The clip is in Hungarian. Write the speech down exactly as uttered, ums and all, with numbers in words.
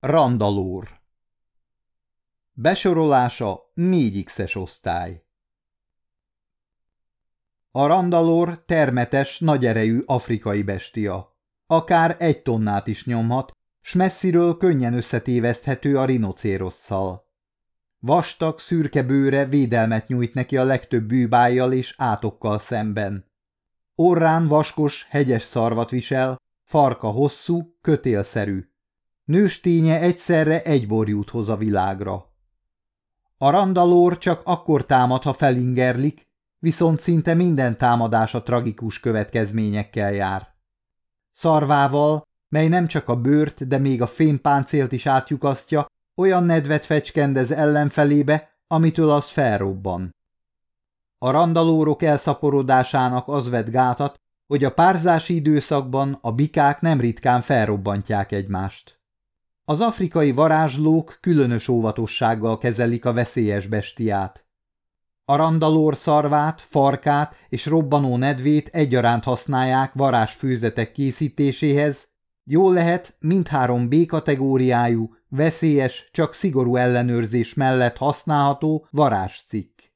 Randalór. Besorolása négy X-es osztály. A randalór termetes, nagyerejű afrikai bestia. Akár egy tonnát is nyomhat, s messziről könnyen összetéveszthető a rinocérosszal. Vastag, szürke bőre védelmet nyújt neki a legtöbb bűbájjal és átokkal szemben. Orrán vaskos, hegyes szarvat visel, farka hosszú, kötélszerű. Nősténye egyszerre egy borjút hoz a világra. A randalór csak akkor támad, ha felingerlik, viszont szinte minden támadása tragikus következményekkel jár. Szarvával, mely nem csak a bőrt, de még a fémpáncélt is átlyukasztja, olyan nedvet fecskendez ellenfelébe, amitől az felrobban. A randalórok elszaporodásának az vet gátat, hogy a párzási időszakban a bikák nem ritkán felrobbantják egymást. Az afrikai varázslók különös óvatossággal kezelik a veszélyes bestiát. A randalór szarvát, farkát és robbanó nedvét egyaránt használják varázsfőzetek készítéséhez, jól lehet mindhárom B-kategóriájú, veszélyes, csak szigorú ellenőrzés mellett használható varázscikk.